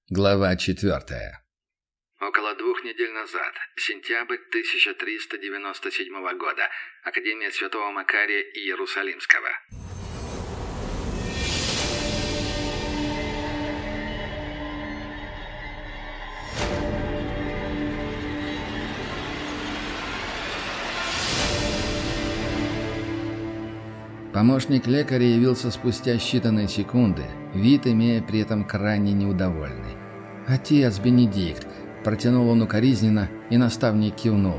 Глава 4. Около 2 недель назад, сентябрь 1397 года, Академия Святого Макария Иерусалимского. Помощник лекаря явился спустя считанные секунды, вид имея при этом крайне неудовольный. «Отец Бенедикт!» – протянул он укоризненно, и наставник кивнул.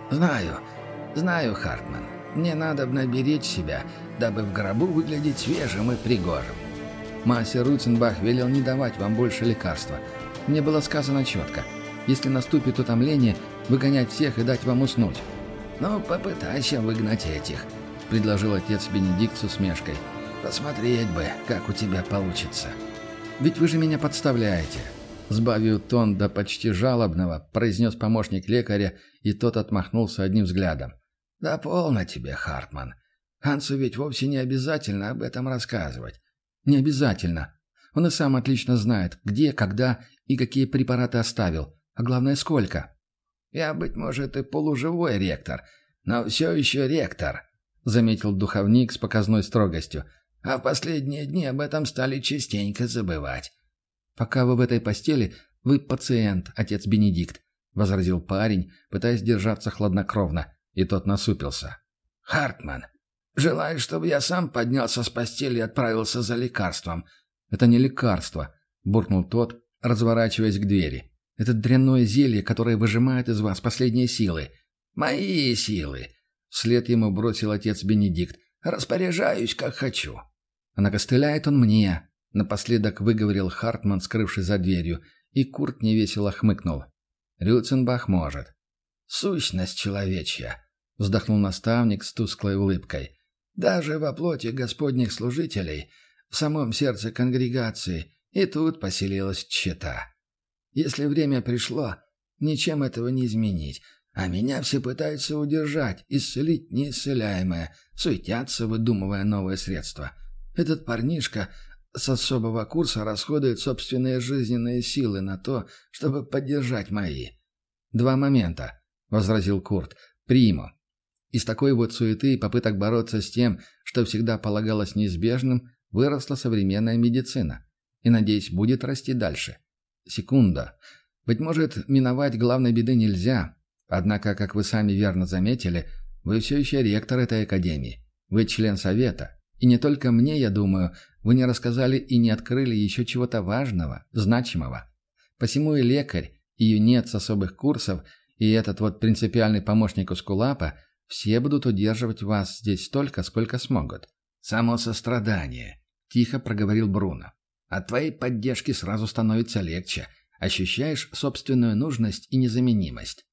«Знаю, Хартман. Мне надобно беречь себя, дабы в гробу выглядеть свежим и пригожим. Мастер Рутенбах велел не давать вам больше лекарства. Мне было сказано четко. Если наступит утомление, выгонять всех и дать вам уснуть». «Ну, попытайся выгнать этих», — предложил отец Бенедикт с усмешкой. «Посмотреть бы, как у тебя получится». «Ведь вы же меня подставляете», — сбавив тон до почти жалобного, произнес помощник лекаря, и тот отмахнулся одним взглядом. «Да полно тебе, Хартман. Хансу ведь вовсе не обязательно об этом рассказывать». «Не обязательно. Он и сам отлично знает, где, когда и какие препараты оставил, а главное, сколько». «Я, быть может, и полуживой ректор, но все еще ректор», — заметил духовник с показной строгостью. «А в последние дни об этом стали частенько забывать». «Пока вы в этой постели, вы пациент, отец Бенедикт», — возразил парень, пытаясь держаться хладнокровно, и тот насупился. «Хартман, желаешь, чтобы я сам поднялся с постели и отправился за лекарством?» «Это не лекарство», — буркнул тот, разворачиваясь к двери. «Это дрянное зелье, которое выжимает из вас последние силы». «Мои силы», — вслед ему бросил отец Бенедикт. «Распоряжаюсь, как хочу». «А накостыляет он мне», — напоследок выговорил Хартман, скрывшись за дверью, и Курт невесело хмыкнул. «Рюценбах может». «Сущность человечья», — вздохнул наставник с тусклой улыбкой. «Даже во плоти господних служителей, в самом сердце конгрегации, и тут поселилась тщета. Если время пришло, ничем этого не изменить, а меня все пытаются удержать, исцелить неисцеляемое, суетятся, выдумывая новые средства. Этот парнишка с особого курса расходует собственные жизненные силы на то, чтобы поддержать мои». «Два момента», — возразил Курт. «Приму. Из такой вот суеты и попыток бороться с тем, что всегда полагалось неизбежным, выросла современная медицина. И, надеюсь, будет расти дальше. Секунда. Быть может, миновать главной беды нельзя. Однако, как вы сами верно заметили, вы все еще ректор этой академии. Вы член совета. И не только мне, я думаю, вы не рассказали и не открыли еще чего-то важного, значимого. Посему и лекарь, и юнец особых курсов, и этот вот принципиальный помощник Эскулапа все будут удерживать вас здесь столько, сколько смогут». «Само сострадание», — тихо проговорил Бруно. «От твоей поддержки сразу становится легче. Ощущаешь собственную нужность и незаменимость».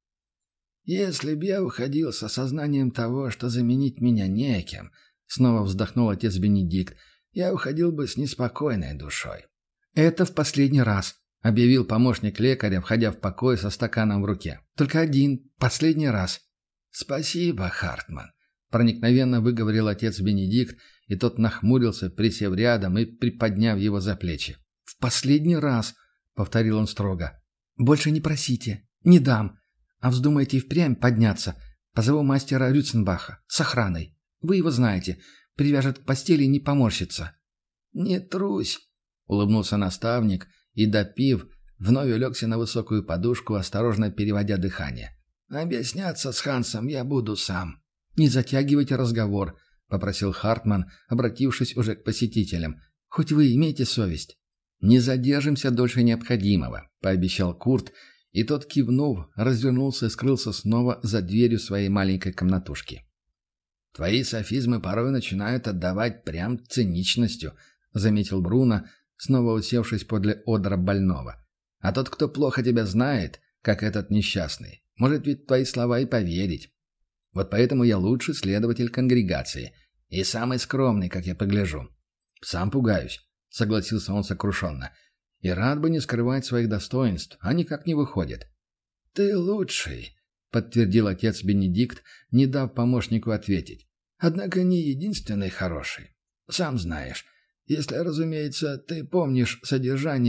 «Если б я уходил с осознанием того, что заменить меня некем», — снова вздохнул отец Бенедикт, — «я уходил бы с неспокойной душой». «Это в последний раз», — объявил помощник лекаря, входя в покой со стаканом в руке. «Только один, последний раз». «Спасибо, Хартман», — проникновенно выговорил отец Бенедикт, и тот нахмурился, присев рядом и приподняв его за плечи. «В последний раз», — повторил он строго. «Больше не просите, не дам. А вздумаете и впрямь подняться, позову мастера Рюценбаха с охраной. Вы его знаете, привяжет к постели и не поморщится». «Не трусь», — улыбнулся наставник и, допив, вновь улегся на высокую подушку, осторожно переводя дыхание. «Объясняться с Хансом я буду сам». «Не затягивайте разговор», — попросил Хартман, обратившись уже к посетителям. «Хоть вы имеете совесть». «Не задержимся дольше необходимого», — пообещал Курт, и тот, кивнув, развернулся и скрылся снова за дверью своей маленькой комнатушки. «Твои софизмы порой начинают отдавать прям циничностью», — заметил Бруно, снова усевшись подле одра больного. «А тот, кто плохо тебя знает, как этот несчастный, может ведь твои слова и поверить. Вот поэтому я лучший следователь конгрегации и самый скромный, как я погляжу». «Сам пугаюсь», — согласился он сокрушенно. «И рад бы не скрывать своих достоинств, а никак не выходит». «Ты лучший», — подтвердил отец Бенедикт, не дав помощнику ответить. «Однако не единственный хороший. Сам знаешь, если, разумеется, ты помнишь содержание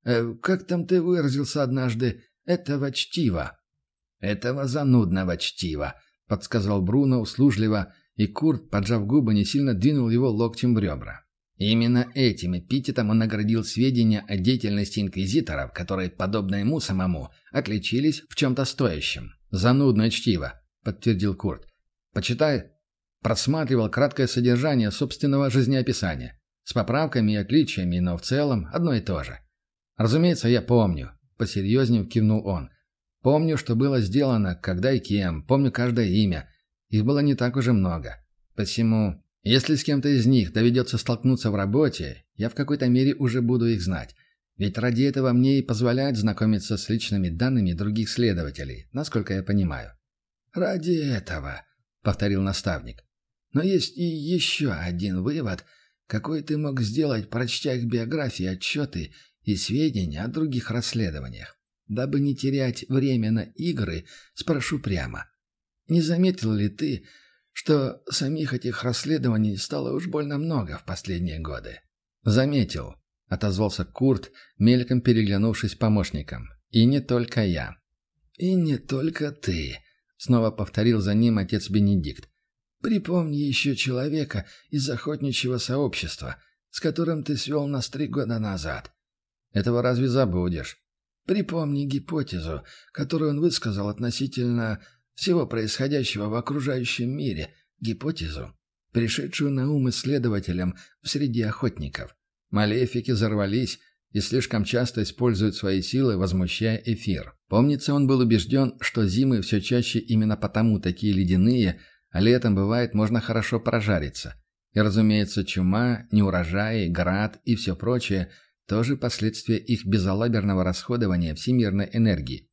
Как там ты выразился однажды? Этого чтива». «Этого занудного чтива», — подсказал Бруно услужливо, и Курт, поджав губы, не сильно двинул его локтем в ребра. Именно этим эпитетом он наградил сведения о деятельности инквизиторов, которые, подобно ему самому, отличились в чем-то стоящем. «Занудное чтиво», — подтвердил Курт. «Почитай». Просматривал краткое содержание собственного жизнеописания. С поправками и отличиями, но в целом одно и то же. «Разумеется, я помню», — посерьезнее кивнул он. «Помню, что было сделано, когда и кем, помню каждое имя. Их было не так уже много. Посему, если с кем-то из них доведется столкнуться в работе, я в какой-то мере уже буду их знать. Ведь ради этого мне и позволяют знакомиться с личными данными других следователей, насколько я понимаю». «Ради этого», — повторил наставник. «Но есть и еще один вывод, какой ты мог сделать, прочтя их биографии, отчеты и сведения о других расследованиях. Дабы не терять время на игры, спрошу прямо. Не заметил ли ты, что самих этих расследований стало уж больно много в последние годы?» «Заметил», — отозвался Курт, мельком переглянувшись с помощником. «И не только я». «И не только ты», — снова повторил за ним отец Бенедикт. «Припомни еще человека из охотничьего сообщества, с которым ты свел нас 3 года назад». «Этого разве забудешь?» «Припомни гипотезу, которую он высказал относительно всего происходящего в окружающем мире, гипотезу, пришедшую на ум исследователям в среде охотников. Малефики взорвались и слишком часто используют свои силы, возмущая эфир. Помнится, он был убежден, что зимы все чаще именно потому такие ледяные, а летом, бывает, можно хорошо прожариться. И, разумеется, чума, неурожаи, град и все прочее – тоже последствия их безалаберного расходования всемирной энергии.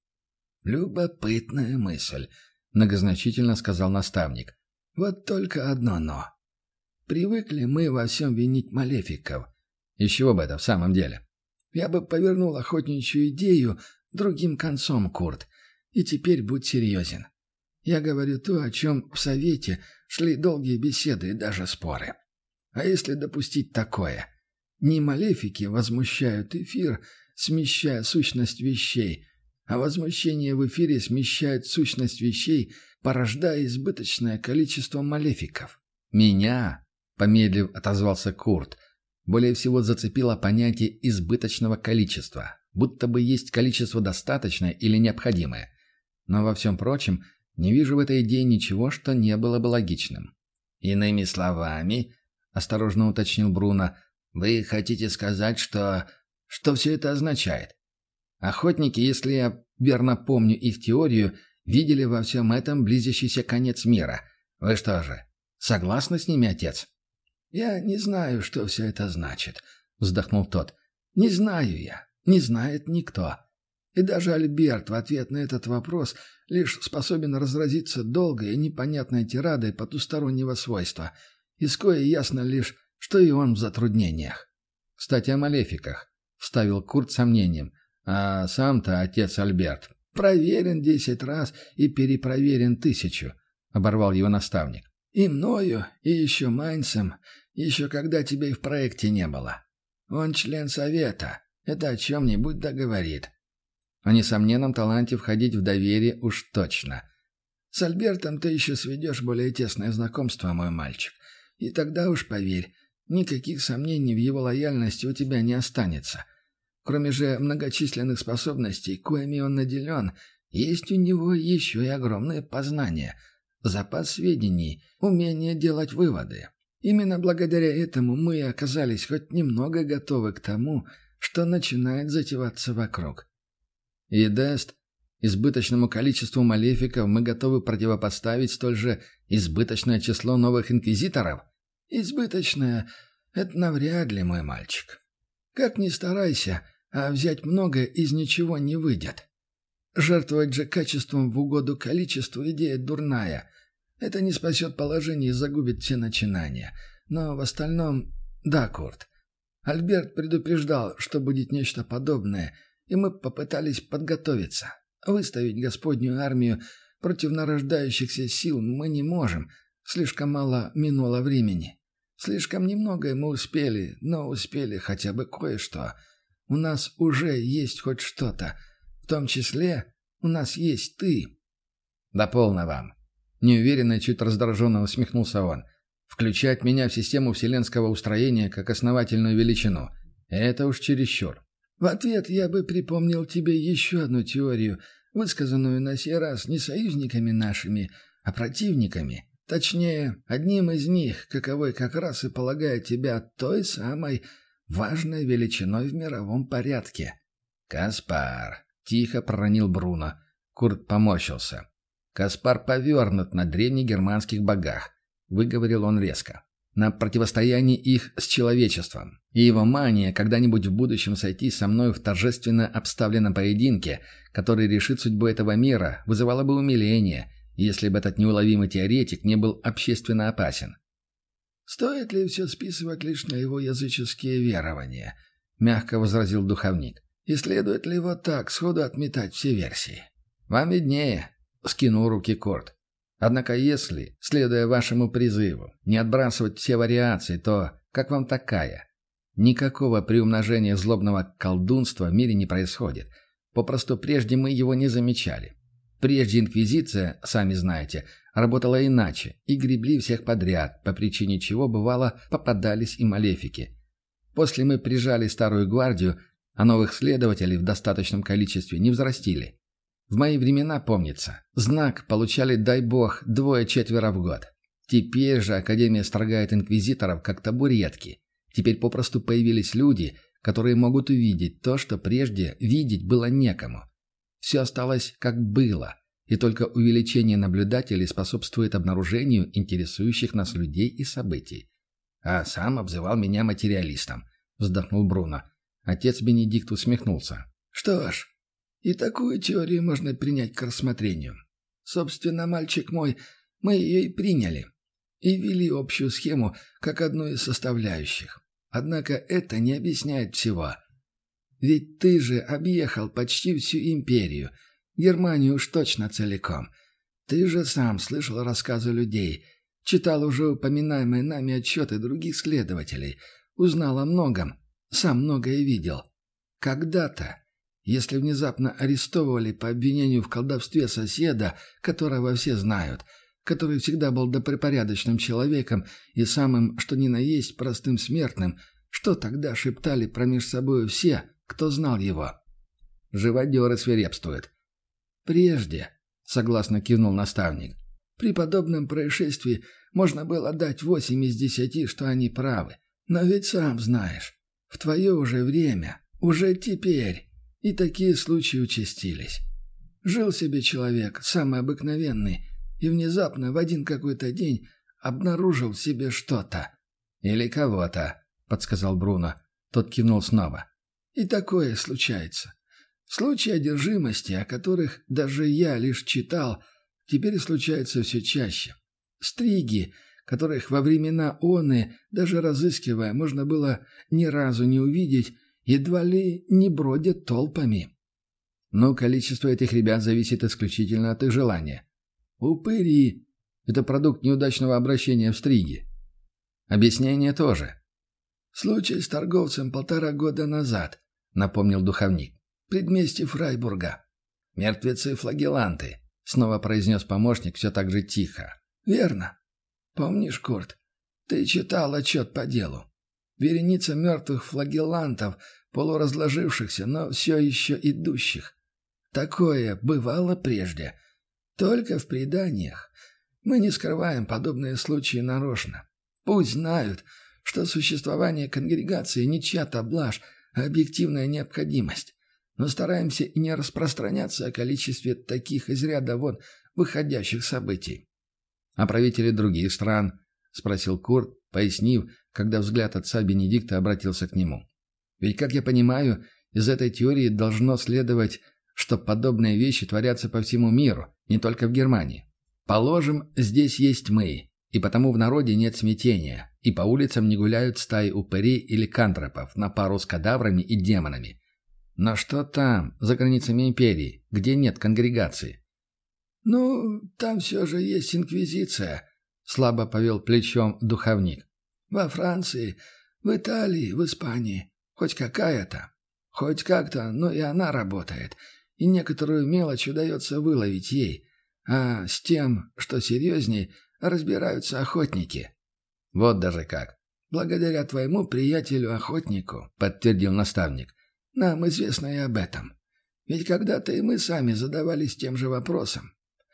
«Любопытная мысль», — многозначительно сказал наставник. «Вот только одно «но». Привыкли мы во всем винить малефиков». «Из чего бы это в самом деле?» «Я бы повернул охотничью идею другим концом, Курт. И теперь будь серьезен. Я говорю то, о чем в Совете шли долгие беседы и даже споры. А если допустить такое? Не малефики возмущают эфир, смещая сущность вещей, а возмущение в эфире смещает сущность вещей, порождая избыточное количество малефиков». «Меня», — помедлив отозвался Курт, — «более всего зацепило понятие избыточного количества, будто бы есть количество достаточное или необходимое. Но во всем прочем не вижу в этой идее ничего, что не было бы логичным». «Иными словами», — осторожно уточнил Бруно, — «вы хотите сказать, что все это означает?» «Охотники, если я верно помню их теорию, видели во всем этом близящийся конец мира. Вы что же, согласны с ними, отец?» «Я не знаю, что все это значит», — вздохнул тот. «Не знаю я, не знает никто. И даже Альберт в ответ на этот вопрос лишь способен разразиться долгой и непонятной тирадой потустороннего свойства, из коей ясно лишь, что и он в затруднениях». «Кстати, о малефиках», — вставил Курт с сомнением. «А сам-то отец Альберт проверен 10 раз и перепроверен 1000», — оборвал его наставник. «И мною, и еще Майнцем, еще когда тебя и в проекте не было. Он член Совета, это о чем-нибудь договорит». «О несомненном таланте входить в доверие уж точно». «С Альбертом ты еще сведешь более тесное знакомство, мой мальчик. И тогда уж поверь, никаких сомнений в его лояльности у тебя не останется. Кроме же многочисленных способностей, коими он наделен, есть у него еще и огромные познания, запас сведений, умение делать выводы. Именно благодаря этому мы и оказались хоть немного готовы к тому, что начинает затеваться вокруг». «И Дест, избыточному количеству малефиков мы готовы противопоставить столь же избыточное число новых инквизиторов?» «Избыточное — это навряд ли, мой мальчик. Как ни старайся, а взять много из ничего не выйдет. Жертвовать же качеством в угоду количеству — идея дурная. Это не спасет положение и загубит все начинания. Но в остальном... Да, Курт. Альберт предупреждал, что будет нечто подобное, и мы попытались подготовиться. Выставить Господнюю армию против нарождающихся сил мы не можем. Слишком мало минуло времени. Слишком немногое мы успели, но успели хотя бы кое-что. у нас уже есть хоть что-то. В том числе у нас есть ты». «Да полно вам». Неуверенно и чуть раздраженно усмехнулся он. «Включать меня в систему вселенского устроения как основательную величину. Это уж чересчур». «В ответ я бы припомнил тебе еще одну теорию, высказанную на сей раз не союзниками нашими, а противниками. Точнее, одним из них, каковой как раз и полагает тебя той самой важной величиной в мировом порядке». «Каспар», — тихо проронил Бруно. Курт поморщился. «Каспар повернут на древнегерманских богах», — выговорил он резко. «На противостоянии их с человечеством. И его мания когда-нибудь в будущем сойти со мной в торжественно обставленном поединке, который решит судьбу этого мира, вызывала бы умиление, если бы этот неуловимый теоретик не был общественно опасен». «Стоит ли все списывать лишь на его языческие верования?» — мягко возразил духовник. «И следует ли вот так сходу отметать все версии?» «Вам виднее», — скинул руки Корт. «Однако если, следуя вашему призыву, не отбрасывать все вариации, то как вам такая? Никакого приумножения злобного колдунства в мире не происходит. Попросту прежде мы его не замечали. Прежде Инквизиция, сами знаете, работала иначе, и гребли всех подряд, по причине чего, бывало, попадались и малефики. После мы прижали старую гвардию, а новых следователей в достаточном количестве не взрастили. В мои времена, помнится, знак получали, дай бог, 2-4 в год. Теперь же Академия строгает инквизиторов как табуретки. Теперь попросту появились люди, которые могут увидеть то, что прежде видеть было некому. Все осталось как было, и только увеличение наблюдателей способствует обнаружению интересующих нас людей и событий. А сам обзывал меня материалистом, вздохнул Бруно. Отец Бенедикт усмехнулся. «Что ж, и такую теорию можно принять к рассмотрению. Собственно, мальчик мой, мы ее и приняли. И ввели общую схему как одну из составляющих. Однако это не объясняет всего. Ведь ты же объехал почти всю империю, Германию уж точно целиком. Ты же сам слышал рассказы людей, читал уже упоминаемые нами отчеты других следователей, узнал о многом, сам многое видел. Когда-то, если внезапно арестовывали по обвинению в колдовстве соседа, которого все знают, который всегда был добропорядочным человеком и самым, что ни на есть, простым смертным, что тогда шептали промеж собою все, кто знал его? Живодеры свирепствуют. «Прежде», — согласно кивнул наставник, — «при подобном происшествии можно было дать 8 из 10, что они правы. Но ведь сам знаешь, в твое уже время, уже теперь, и такие случаи участились. Жил себе человек, самый обыкновенный, и внезапно в один какой-то день обнаружил в себе что-то». «Или кого-то», — подсказал Бруно. Тот кивнул снова. «И такое случается. Случаи одержимости, о которых даже я лишь читал, теперь случаются все чаще. Стриги, которых во времена оны, даже разыскивая, можно было ни разу не увидеть, едва ли не бродят толпами». «Но количество этих ребят зависит исключительно от их желания». «Упыри — это продукт неудачного обращения в стриги». «Объяснение тоже». «Случай с торговцем 1,5 года назад», — напомнил духовник. «Предместье Фрайбурга». «Мертвецы-флагеланты», — снова произнес помощник все так же тихо. «Верно. Помнишь, Курт, ты читал отчет по делу. Вереница мертвых флагелантов, полуразложившихся, но все еще идущих. Такое бывало прежде. Только в преданиях. Мы не скрываем подобные случаи нарочно. Пусть знают, что существование конгрегации не чья-то блажь, а объективная необходимость. Но стараемся и не распространяться о количестве таких из ряда вон выходящих событий». «А правители других стран?» — спросил Курт, пояснив, когда взгляд отца Бенедикта обратился к нему. «Ведь, как я понимаю, из этой теории должно следовать, что подобные вещи творятся по всему миру, не только в Германии. Положим, здесь есть мы, и потому в народе нет смятения, и по улицам не гуляют стаи упырей или кантропов на пару с кадаврами и демонами. Но что там, за границами империи, где нет конгрегации?» «Ну, там все же есть инквизиция», — слабо повел плечом духовник. «Во Франции, в Италии, в Испании. Хоть какая-то. Хоть как-то, но и она работает, и некоторую мелочь удается выловить ей. А с тем, что серьезней, разбираются охотники». «Вот даже как». «Благодаря твоему приятелю-охотнику», — подтвердил наставник, — «нам известно и об этом. Ведь когда-то и мы сами задавались тем же вопросом.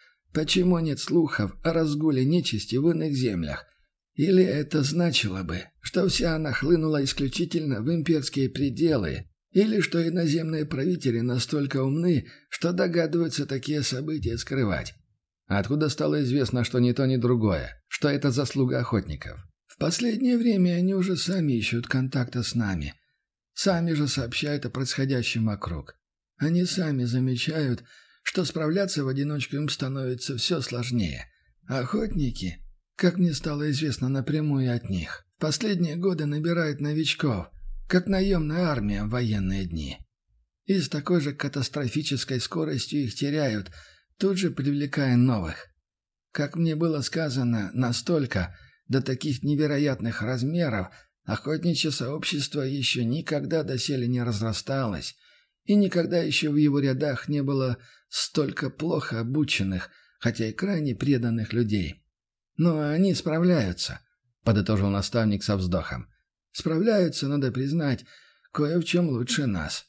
Почему нет слухов о разгуле нечисти в иных землях? Или это значило бы, что вся она хлынула исключительно в имперские пределы, или что иноземные правители настолько умны, что догадываются такие события скрывать? А откуда стало известно, что ни то, ни другое? Что это заслуга охотников? В последнее время они уже сами ищут контакта с нами. Сами же сообщают о происходящем вокруг. Они сами замечают, что справляться в одиночку им становится все сложнее. Охотники, как мне стало известно напрямую от них, в последние годы набирают новичков, как наемная армия в военные дни. И с такой же катастрофической скоростью их теряют, тут же привлекая новых. Как мне было сказано, настолько, до таких невероятных размеров, охотничье сообщество еще никогда доселе не разрасталось, и никогда еще в его рядах не было столько плохо обученных, хотя и крайне преданных людей. Но они справляются, — подытожил наставник со вздохом. Справляются, надо признать, кое в чем лучше нас.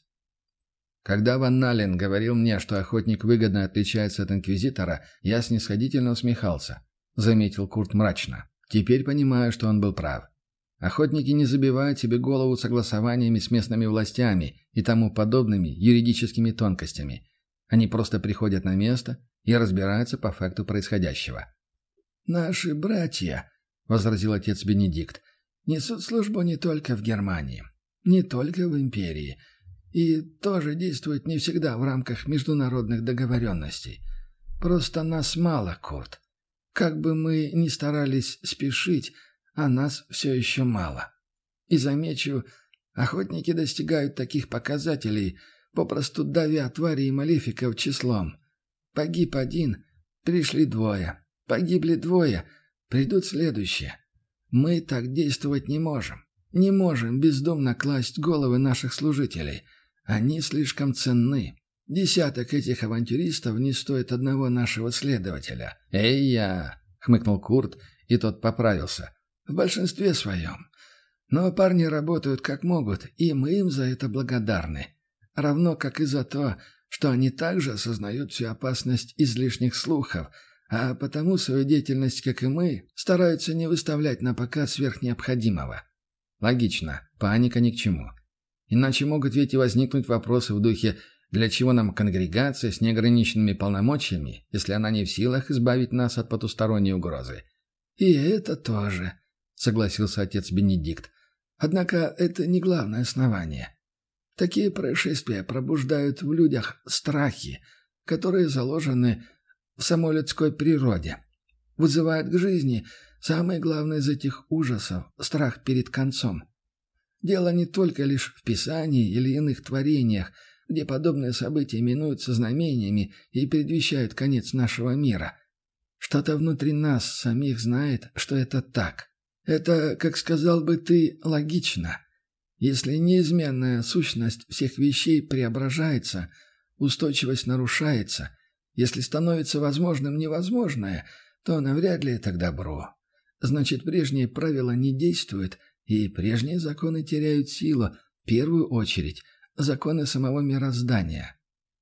Когда Ван Нален говорил мне, что охотник выгодно отличается от инквизитора, я снисходительно усмехался, — заметил Курт мрачно. Теперь понимаю, что он был прав. Охотники не забивают себе голову согласованиями с местными властями и тому подобными юридическими тонкостями. Они просто приходят на место и разбираются по факту происходящего. «Наши братья», — возразил отец Бенедикт, — «несут службу не только в Германии, не только в империи, и тоже действуют не всегда в рамках международных договоренностей. Просто нас мало, Курт. Как бы мы ни старались спешить, а нас все еще мало. И замечу, охотники достигают таких показателей, попросту давя тварей и малефиков числом. Погиб один, пришли двое. Погибли двое, придут следующие. Мы так действовать не можем. Не можем бездумно класть головы наших служителей. Они слишком ценны. Десяток этих авантюристов не стоит одного нашего следователя. «Эй-я!» — хмыкнул Курт, и тот поправился. «В большинстве своем. Но парни работают как могут, и мы им за это благодарны. Равно как и за то, что они также осознают всю опасность излишних слухов, а потому свою деятельность, как и мы, стараются не выставлять на показ сверх необходимого». Логично, паника ни к чему. Иначе могут ведь и возникнуть вопросы в духе «для чего нам конгрегация с неограниченными полномочиями, если она не в силах избавить нас от потусторонней угрозы?» «И это тоже», — согласился отец Бенедикт. «Однако это не главное основание. Такие происшествия пробуждают в людях страхи, которые заложены в самой людской природе, вызывают к жизни самый главный из этих ужасов — страх перед концом. Дело не только лишь в Писании или иных творениях, где подобные события именуются знамениями и предвещают конец нашего мира. Что-то внутри нас самих знает, что это так. Это, как сказал бы ты, логично. Если неизменная сущность всех вещей преображается, устойчивость нарушается, если становится возможным невозможное, то навряд ли это к добру. Значит, прежние правила не действуют, и прежние законы теряют силу, в первую очередь, законы самого мироздания.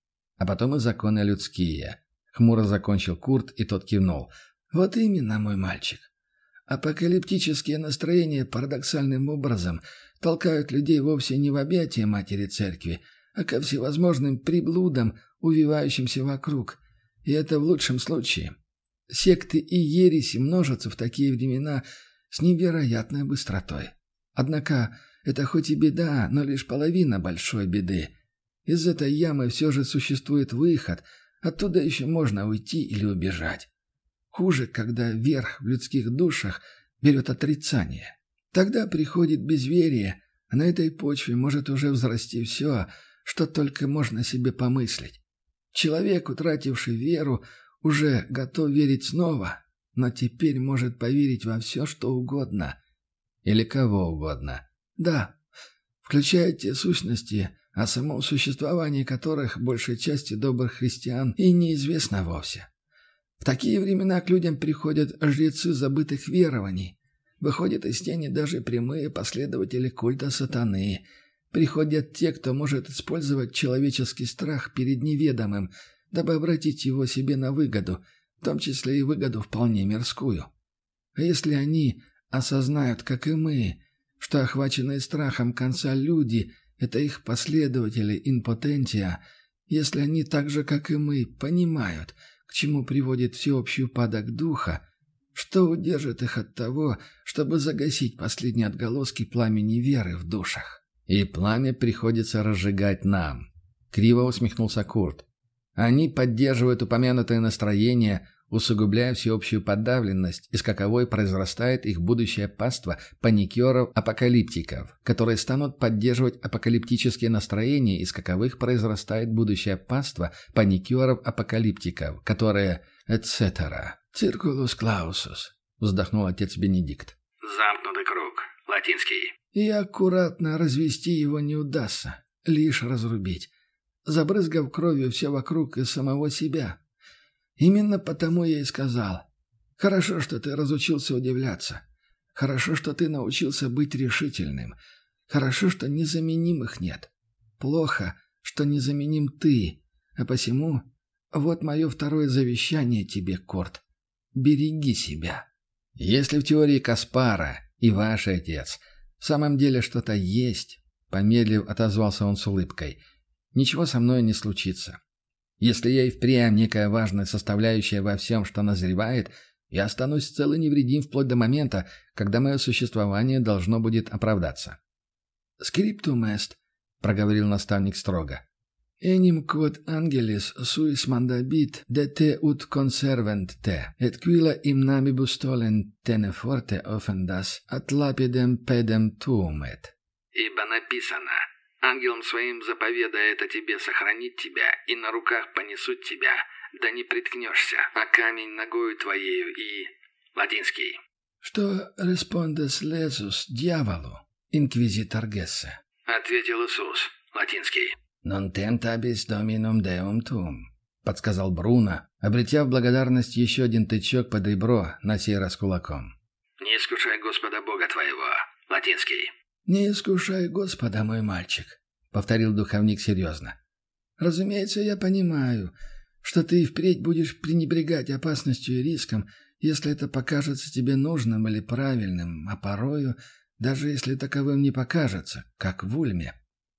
А потом и законы людские. Хмуро закончил Курт, и тот кивнул. Вот именно, мой мальчик. Апокалиптические настроения парадоксальным образом толкают людей вовсе не в объятия матери церкви, а ко всевозможным приблудам, увивающимся вокруг. И это в лучшем случае. Секты и ереси множатся в такие времена с невероятной быстротой. Однако это хоть и беда, но лишь половина большой беды. Из этой ямы все же существует выход, оттуда еще можно уйти или убежать. Хуже, когда верх в людских душах берет отрицание. Тогда приходит безверие, а на этой почве может уже взрасти все, что только можно себе помыслить. Человек, утративший веру, уже готов верить снова, но теперь может поверить во все, что угодно. Или кого угодно. Да, включая те сущности, о самом существовании которых большей части добрых христиан и неизвестно вовсе. В такие времена к людям приходят жрецы забытых верований. Выходят из тени даже прямые последователи культа сатаны. Приходят те, кто может использовать человеческий страх перед неведомым, дабы обратить его себе на выгоду, в том числе и выгоду вполне мирскую. А если они осознают, как и мы, что охваченные страхом конца люди – это их последователи импотентия, если они так же, как и мы, понимают, к чему приводит всеобщий упадок духа, что удержит их от того, чтобы загасить последние отголоски пламени веры в душах? И пламя приходится разжигать нам. Криво усмехнулся Курт. Они поддерживают упомянутое настроение, усугубляя всеобщую подавленность, из каковой произрастает их будущее паство паникеров-апокалиптиков, которые станут поддерживать апокалиптические настроения, из каковых произрастает будущее паство паникеров-апокалиптиков, которые... etc. «Циркулус клаусус», — вздохнул отец Бенедикт. «Замкнутый круг. Латинский». «И аккуратно развести его не удастся, лишь разрубить, забрызгав кровью все вокруг и самого себя. Именно потому я и сказал. Хорошо, что ты разучился удивляться. Хорошо, что ты научился быть решительным. Хорошо, что незаменимых нет. Плохо, что незаменим ты. А посему, вот мое второе завещание тебе, Корт. Береги себя». «Если в теории Каспара и ваш отец в самом деле что-то есть», — помедлив отозвался он с улыбкой, — «ничего со мной не случится. Если я и впрямь некая важная составляющая во всем, что назревает, я останусь цел и невредим вплоть до момента, когда мое существование должно будет оправдаться». «Скриптум эст», — проговорил наставник строго. «Enим quod angelis suis mandabit de te ut conservent te, et quila im namibus tolent tene forte offendas, at lapidem pedem tuum et». «Ибо написано: ангелом своим заповедая это тебе сохранить тебя, и на руках понесут тебя, да не приткнешься, а камень ногою твоею и...» Латинский. «Что respondes lesus дьяволу, инквизитор Гессе?» Ответил Иисус. Латинский. «Non tentabis dominum deum tuum», — подсказал Бруно, обретя в благодарность еще один тычок под ребро, на сей раз кулаком. «Не искушай Господа Бога твоего». Латинский. «Не искушай Господа, мой мальчик», — повторил духовник серьезно. «Разумеется, я понимаю, что ты и впредь будешь пренебрегать опасностью и риском, если это покажется тебе нужным или правильным, а порою, даже если таковым не покажется, как в Ульме.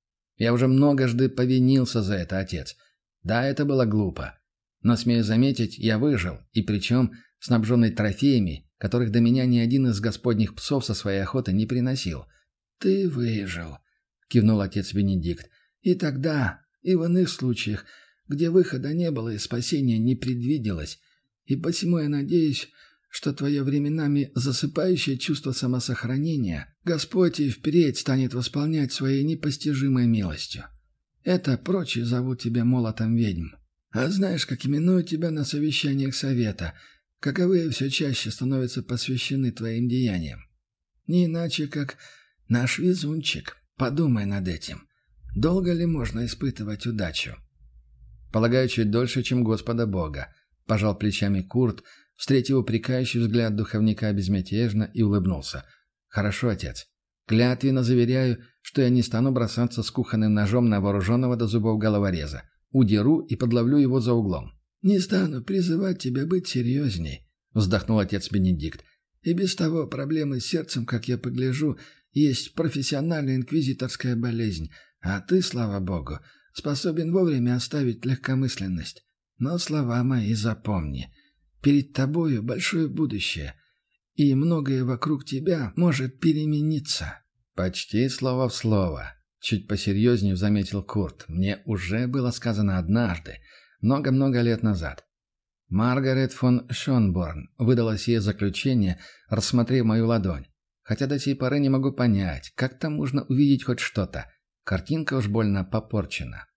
Я уже многожды повинился за это, отец. Да, это было глупо. Но, смею заметить, я выжил, и причем снабженный трофеями, которых до меня ни один из господних псов со своей охоты не приносил». «Ты выжил», — кивнул отец Бенедикт. «И тогда, и в иных случаях, где выхода не было и спасения не предвиделось. И посему я надеюсь, что твое временами засыпающее чувство самосохранения Господь и впредь станет восполнять своей непостижимой милостью. Это прочие зовут тебя молотом ведьм. А знаешь, как именуют тебя на совещаниях совета, каковые все чаще становятся посвящены твоим деяниям? Не иначе, как наш везунчик. Подумай над этим. Долго ли можно испытывать удачу?» «Полагаю, чуть дольше, чем Господа Бога», — пожал плечами Курт, встретив упрекающий взгляд духовника безмятежно и улыбнулся. «Хорошо, отец. Клятвенно заверяю, что я не стану бросаться с кухонным ножом на вооруженного до зубов головореза. Удеру и подловлю его за углом». «Не стану призывать тебя быть серьезней», — вздохнул отец Бенедикт. «И без того проблемы с сердцем, как я погляжу, есть профессиональная инквизиторская болезнь, а ты, слава богу, способен вовремя оставить легкомысленность. Но слова мои запомни. Перед тобою большое будущее, и многое вокруг тебя может перемениться». «Почти слово в слово», — чуть посерьезнее заметил Курт. «Мне уже было сказано однажды, много-много лет назад. Маргарет фон Шонборн выдала сие заключение, рассмотрев мою ладонь. Хотя до сей поры не могу понять, как там можно увидеть хоть что-то. Картинка уж больно попорчена».